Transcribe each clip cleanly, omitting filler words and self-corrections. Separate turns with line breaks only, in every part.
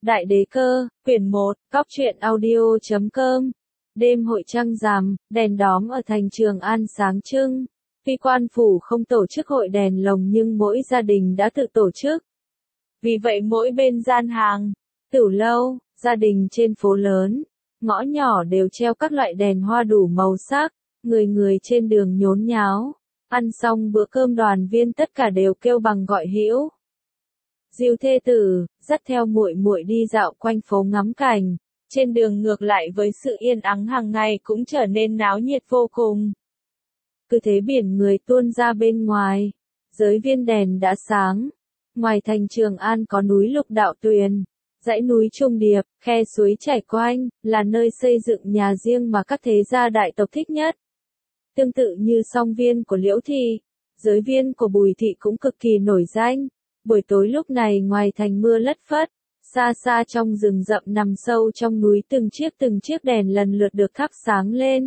Đại đế cơ, quyển 1, Cóc truyện audio.com. Đêm hội trăng rằm, đèn đóm ở thành Trường An sáng trưng. Tuy quan phủ không tổ chức hội đèn lồng nhưng mỗi gia đình đã tự tổ chức. Vì vậy mỗi bên gian hàng, tửu lâu, gia đình trên phố lớn, ngõ nhỏ đều treo các loại đèn hoa đủ màu sắc, người người trên đường nhốn nháo. Ăn xong bữa cơm đoàn viên tất cả đều kêu bằng gọi hữu. Diêu thê tử dắt theo muội muội đi dạo quanh phố ngắm cảnh, trên đường ngược lại với sự yên ắng hàng ngày cũng trở nên náo nhiệt vô cùng. Cứ thế biển người tuôn ra bên ngoài, giới viên đèn đã sáng. Ngoài thành Trường An có núi Lục Đạo Tuyền, dãy núi Trung Điệp, khe suối chảy quanh, là nơi xây dựng nhà riêng mà các thế gia đại tộc thích nhất. Tương tự như song viên của Liễu Thị, giới viên của Bùi Thị cũng cực kỳ nổi danh. Buổi tối lúc này ngoài thành mưa lất phất, xa xa trong rừng rậm nằm sâu trong núi từng chiếc đèn lần lượt được thắp sáng lên.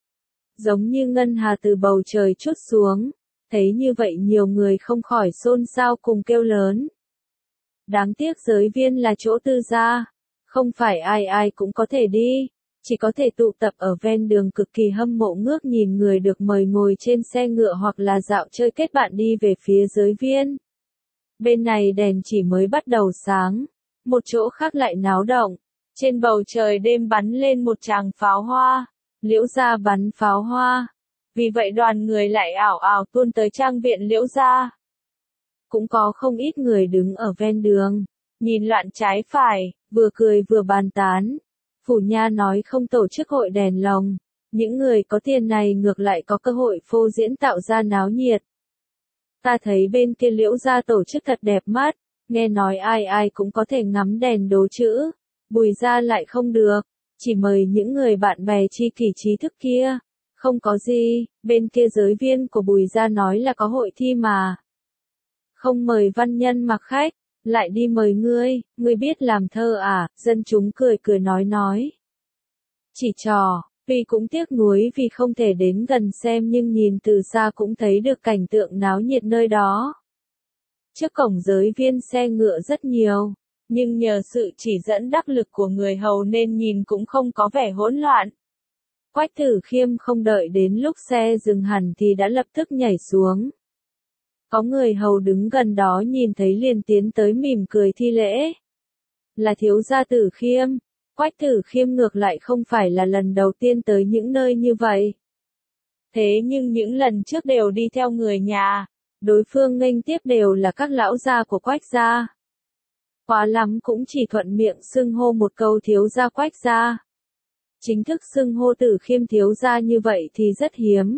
Giống như ngân hà từ bầu trời trút xuống, thấy như vậy nhiều người không khỏi xôn xao cùng kêu lớn. Đáng tiếc giới viên là chỗ tư gia, không phải ai ai cũng có thể đi, chỉ có thể tụ tập ở ven đường cực kỳ hâm mộ ngước nhìn người được mời ngồi trên xe ngựa hoặc là dạo chơi kết bạn đi về phía giới viên. Bên này đèn chỉ mới bắt đầu sáng, một chỗ khác lại náo động, trên bầu trời đêm bắn lên một tràng pháo hoa, Liễu gia bắn pháo hoa, vì vậy đoàn người lại ảo ảo tuôn tới trang viện Liễu gia. Cũng có không ít người đứng ở ven đường, nhìn loạn trái phải, vừa cười vừa bàn tán. Phủ nha nói không tổ chức hội đèn lồng, những người có tiền này ngược lại có cơ hội phô diễn tạo ra náo nhiệt. Ta thấy bên kia Liễu gia tổ chức thật đẹp mắt, nghe nói ai ai cũng có thể ngắm đèn đố chữ, Bùi gia lại không được, chỉ mời những người bạn bè tri kỷ trí thức kia. Không có gì, bên kia giới viên của Bùi gia nói là có hội thi mà. Không mời văn nhân mặc khách, lại đi mời ngươi biết làm thơ à, dân chúng cười cười nói. Chỉ trò. Tuy cũng tiếc nuối vì không thể đến gần xem nhưng nhìn từ xa cũng thấy được cảnh tượng náo nhiệt nơi đó. Trước cổng giới viên xe ngựa rất nhiều, nhưng nhờ sự chỉ dẫn đắc lực của người hầu nên nhìn cũng không có vẻ hỗn loạn. Quách Tử Khiêm không đợi đến lúc xe dừng hẳn thì đã lập tức nhảy xuống. Có người hầu đứng gần đó nhìn thấy liền tiến tới mỉm cười thi lễ. Là thiếu gia Tử Khiêm. Quách Tử Khiêm ngược lại không phải là lần đầu tiên tới những nơi như vậy. Thế nhưng những lần trước đều đi theo người nhà, đối phương nghênh tiếp đều là các lão gia của Quách gia. Quá lắm cũng chỉ thuận miệng xưng hô một câu thiếu gia Quách gia. Chính thức xưng hô Tử Khiêm thiếu gia như vậy thì rất hiếm.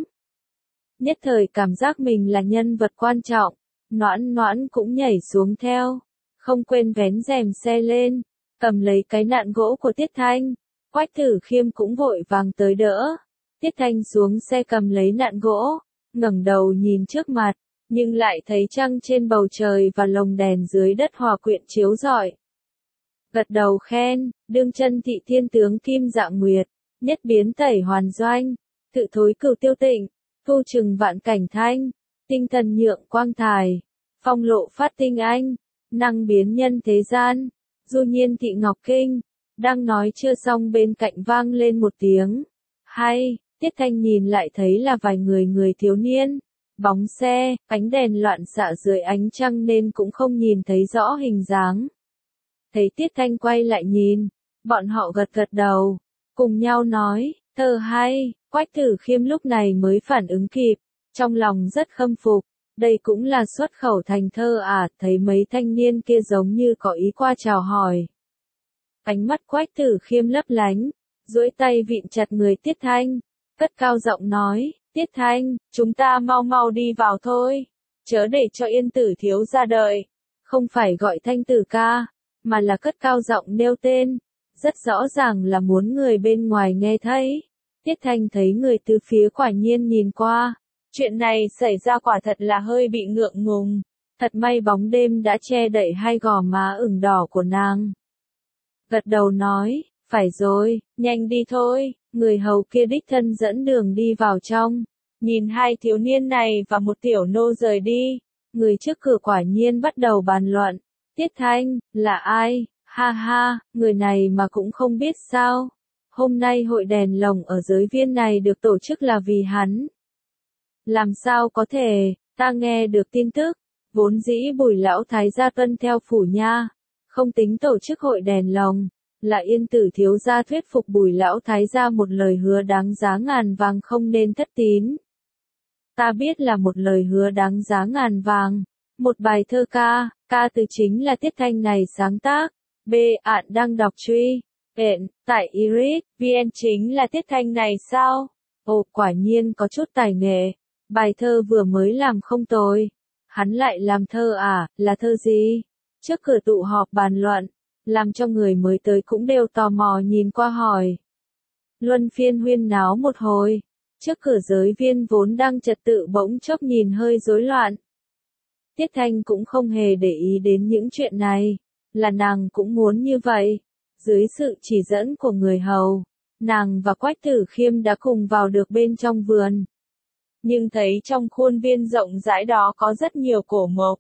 Nhất thời cảm giác mình là nhân vật quan trọng, Noãn cũng nhảy xuống theo, không quên vén rèm xe lên. Cầm lấy cái nạn gỗ của Tiết Thanh, Quách Tử Khiêm cũng vội vàng tới đỡ. Tiết Thanh xuống xe cầm lấy nạn gỗ, ngẩng đầu nhìn trước mặt, nhưng lại thấy trăng trên bầu trời và lồng đèn dưới đất hòa quyện chiếu rọi. Gật đầu khen, đương chân thị thiên tướng kim dạng nguyệt, nhất biến tẩy hoàn doanh, tự thối cửu tiêu tịnh, thu trừng vạn cảnh thanh, tinh thần nhượng quang thải, phong lộ phát tinh anh, năng biến nhân thế gian. Du Nhiên Thị Ngọc Kinh, đang nói chưa xong bên cạnh vang lên một tiếng. Hay, Tiết Thanh nhìn lại thấy là vài người thiếu niên. Bóng xe, ánh đèn loạn xạ dưới ánh trăng nên cũng không nhìn thấy rõ hình dáng. Thấy Tiết Thanh quay lại nhìn, bọn họ gật đầu, cùng nhau nói, thơ hay. Quách Tử Khiêm lúc này mới phản ứng kịp, trong lòng rất khâm phục. Đây cũng là xuất khẩu thành thơ à, thấy mấy thanh niên kia giống như có ý qua chào hỏi. Ánh mắt Quách Tử Khiêm lấp lánh, duỗi tay vịn chặt người Tiết Thanh, cất cao giọng nói, Tiết Thanh, chúng ta mau đi vào thôi, chớ để cho Yên Tử thiếu ra đợi. Không phải gọi Thanh tử ca, mà là cất cao giọng nêu tên, rất rõ ràng là muốn người bên ngoài nghe thấy. Tiết Thanh thấy người từ phía quả nhiên nhìn qua. Chuyện này xảy ra quả thật là hơi bị ngượng ngùng, thật may bóng đêm đã che đậy hai gò má ửng đỏ của nàng. Gật đầu nói, phải rồi, nhanh đi thôi, người hầu kia đích thân dẫn đường đi vào trong, nhìn hai thiếu niên này và một tiểu nô rời đi, người trước cửa quả nhiên bắt đầu bàn luận, Tiết Thanh, là ai, Ha ha, người này mà cũng không biết sao. Hôm nay hội đèn lồng ở giới viên này được tổ chức là vì hắn. Làm sao có thể, ta nghe được tin tức, vốn dĩ Bùi lão thái gia tuân theo phủ nha, không tính tổ chức hội đèn lồng, là Yên Tử thiếu gia thuyết phục Bùi lão thái gia một lời hứa đáng giá ngàn vàng không nên thất tín. Ta biết là một lời hứa đáng giá ngàn vàng, một bài thơ ca từ chính là Tiết Thanh này sáng tác. Bạn đang đọc truy, tại Iris, VN chính là Tiết Thanh này sao? Ồ, quả nhiên có chút tài nghệ, bài thơ vừa mới làm không tồi. Hắn lại làm thơ à, là thơ gì? Trước cửa tụ họp bàn luận, làm cho người mới tới cũng đều tò mò nhìn qua hỏi. Luân phiên huyên náo một hồi, trước cửa giới viên vốn đang trật tự bỗng chốc nhìn hơi rối loạn. Tiết Thanh cũng không hề để ý đến những chuyện này, là nàng cũng muốn như vậy. Dưới sự chỉ dẫn của người hầu, nàng và Quách Tử Khiêm đã cùng vào được bên trong vườn. Nhưng thấy trong khuôn viên rộng rãi đó có rất nhiều cổ mộc.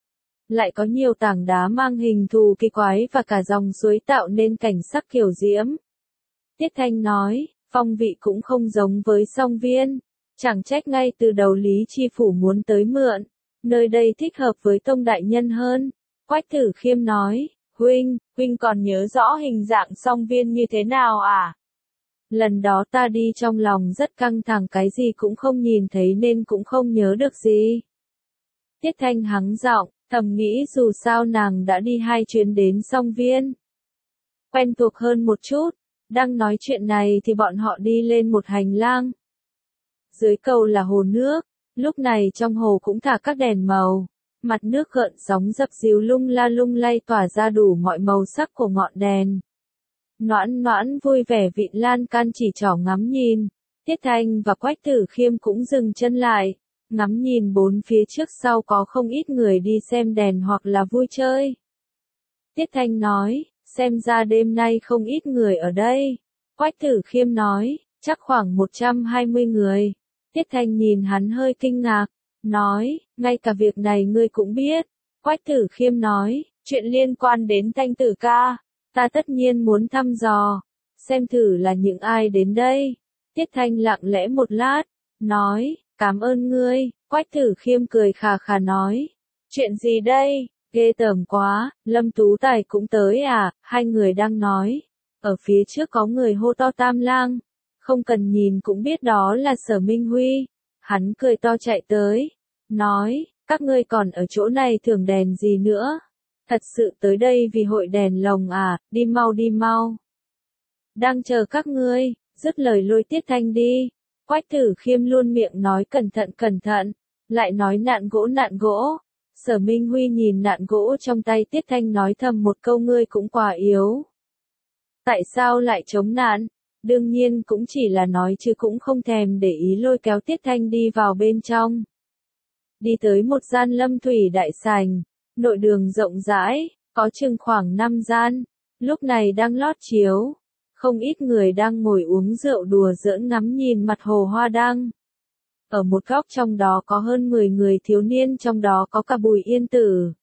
Lại có nhiều tảng đá mang hình thù kỳ quái và cả dòng suối tạo nên cảnh sắc kiều diễm. Tiết Thanh nói, phong vị cũng không giống với Song Viên, chẳng trách ngay từ đầu Lý Chi Phủ muốn tới mượn, nơi đây thích hợp với Tông đại nhân hơn. Quách Tử Khiêm nói, huynh còn nhớ rõ hình dạng Song Viên như thế nào à? Lần đó ta đi trong lòng rất căng thẳng cái gì cũng không nhìn thấy nên cũng không nhớ được gì. Tiết Thanh hắng giọng, thầm nghĩ dù sao nàng đã đi 2 chuyến đến Song Viên. Quen thuộc hơn một chút, đang nói chuyện này thì bọn họ đi lên một hành lang. Dưới cầu là hồ nước, lúc này trong hồ cũng thả các đèn màu. Mặt nước gợn sóng dập dìu lung lay tỏa ra đủ mọi màu sắc của ngọn đèn. Noãn vui vẻ vịn lan can chỉ trỏ ngắm nhìn. Tiết Thanh và Quách Tử Khiêm cũng dừng chân lại, ngắm nhìn bốn phía trước sau có không ít người đi xem đèn hoặc là vui chơi. Tiết Thanh nói, xem ra đêm nay không ít người ở đây. Quách Tử Khiêm nói, chắc khoảng 120 người. Tiết Thanh nhìn hắn hơi kinh ngạc, nói, ngay cả việc này ngươi cũng biết. Quách Tử Khiêm nói, chuyện liên quan đến Thanh tử ca, ta tất nhiên muốn thăm dò, xem thử là những ai đến đây. Tiết Thanh lặng lẽ một lát, nói, cảm ơn ngươi. Quách Tử Khiêm cười khà khà nói, chuyện gì đây, ghê tởm quá, Lâm Tú Tài cũng tới à? Hai người đang nói, ở phía trước có người hô to Tam Lang, không cần nhìn cũng biết đó là Sở Minh Huy. Hắn cười to chạy tới, nói, các ngươi còn ở chỗ này thưởng đèn gì nữa? Thật sự tới đây vì hội đèn lồng à, đi mau. Đang chờ các ngươi, dứt lời lôi Tiết Thanh đi. Quách Tử Khiêm luôn miệng nói cẩn thận, lại nói nạn gỗ. Sở Minh Huy nhìn nạn gỗ trong tay Tiết Thanh nói thầm một câu ngươi cũng quá yếu. Tại sao lại chống nạn? Đương nhiên cũng chỉ là nói chứ cũng không thèm để ý lôi kéo Tiết Thanh đi vào bên trong. Đi tới một gian lâm thủy đại sảnh, nội đường rộng rãi, có chừng khoảng 5 gian, lúc này đang lót chiếu. Không ít người đang ngồi uống rượu đùa giỡn ngắm nhìn mặt hồ hoa đăng. Ở một góc trong đó có hơn 10 người thiếu niên, trong đó có cả Bùi Yên Tử.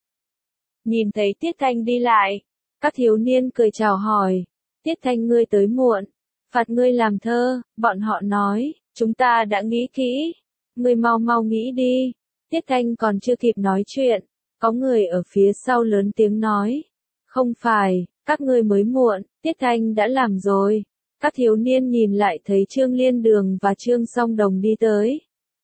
Nhìn thấy Tiết Thanh đi lại, các thiếu niên cười chào hỏi, Tiết Thanh ngươi tới muộn, phạt ngươi làm thơ. Bọn họ nói, chúng ta đã nghĩ kỹ, ngươi mau nghĩ đi. Tiết Thanh còn chưa kịp nói chuyện, có người ở phía sau lớn tiếng nói, không phải, các ngươi mới muộn, Tiết Thanh đã làm rồi. Các thiếu niên nhìn lại thấy Trương Liên Đường và Trương Song Đồng đi tới.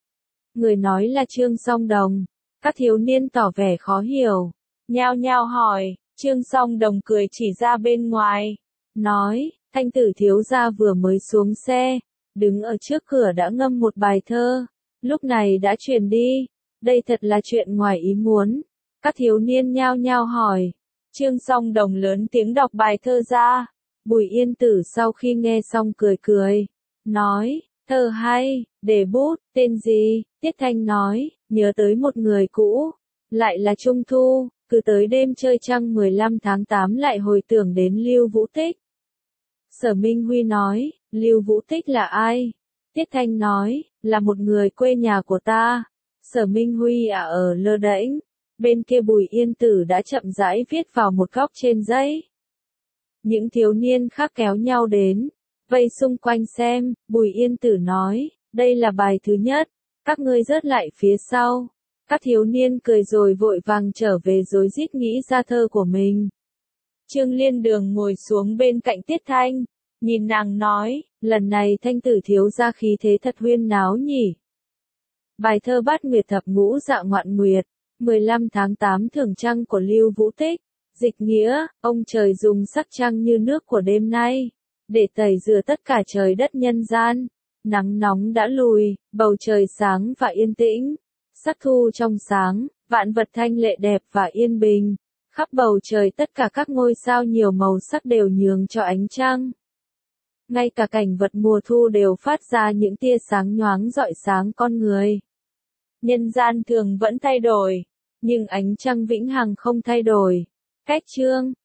Người nói là Trương Song Đồng, các thiếu niên tỏ vẻ khó hiểu, nhao nhao hỏi. Trương Song Đồng cười chỉ ra bên ngoài, nói, Thanh tử thiếu gia vừa mới xuống xe, đứng ở trước cửa đã ngâm một bài thơ, lúc này đã truyền đi, đây thật là chuyện ngoài ý muốn. Các thiếu niên nhao nhao hỏi. Trương Song Đồng lớn tiếng đọc bài thơ ra. Bùi Yên Tử sau khi nghe xong cười, nói, thơ hay, để bút, tên gì? Tiết Thanh nói, nhớ tới một người cũ, lại là Trung Thu, cứ tới đêm chơi trăng 15 tháng 8 lại hồi tưởng đến Lưu Vũ Tích. Sở Minh Huy nói, Lưu Vũ Tích là ai? Tiết Thanh nói, là một người quê nhà của ta. Sở Minh Huy ở lơ đễnh, bên kia Bùi Yên Tử đã chậm rãi viết vào một góc trên giấy. Những thiếu niên khác kéo nhau đến, vây xung quanh xem, Bùi Yên Tử nói, đây là bài thứ nhất, các ngươi rớt lại phía sau. Các thiếu niên cười rồi vội vàng trở về rối rít nghĩ ra thơ của mình. Trương Liên Đường ngồi xuống bên cạnh Tiết Thanh, nhìn nàng nói, lần này Thanh tử thiếu ra khí thế thật huyên náo nhỉ. Bài thơ Bát Nguyệt Thập Ngũ Dạ Ngoạn Nguyệt, 15 tháng 8 Thưởng Trăng của Lưu Vũ Tích, dịch nghĩa, ông trời dùng sắc trăng như nước của đêm nay, để tẩy rửa tất cả trời đất nhân gian. Nắng nóng đã lùi, bầu trời sáng và yên tĩnh, sắc thu trong sáng, vạn vật thanh lệ đẹp và yên bình. Khắp bầu trời tất cả các ngôi sao nhiều màu sắc đều nhường cho ánh trăng. Ngay cả cảnh vật mùa thu đều phát ra những tia sáng nhoáng rọi sáng con người. Nhân gian thường vẫn thay đổi, nhưng ánh trăng vĩnh hằng không thay đổi. Cách chương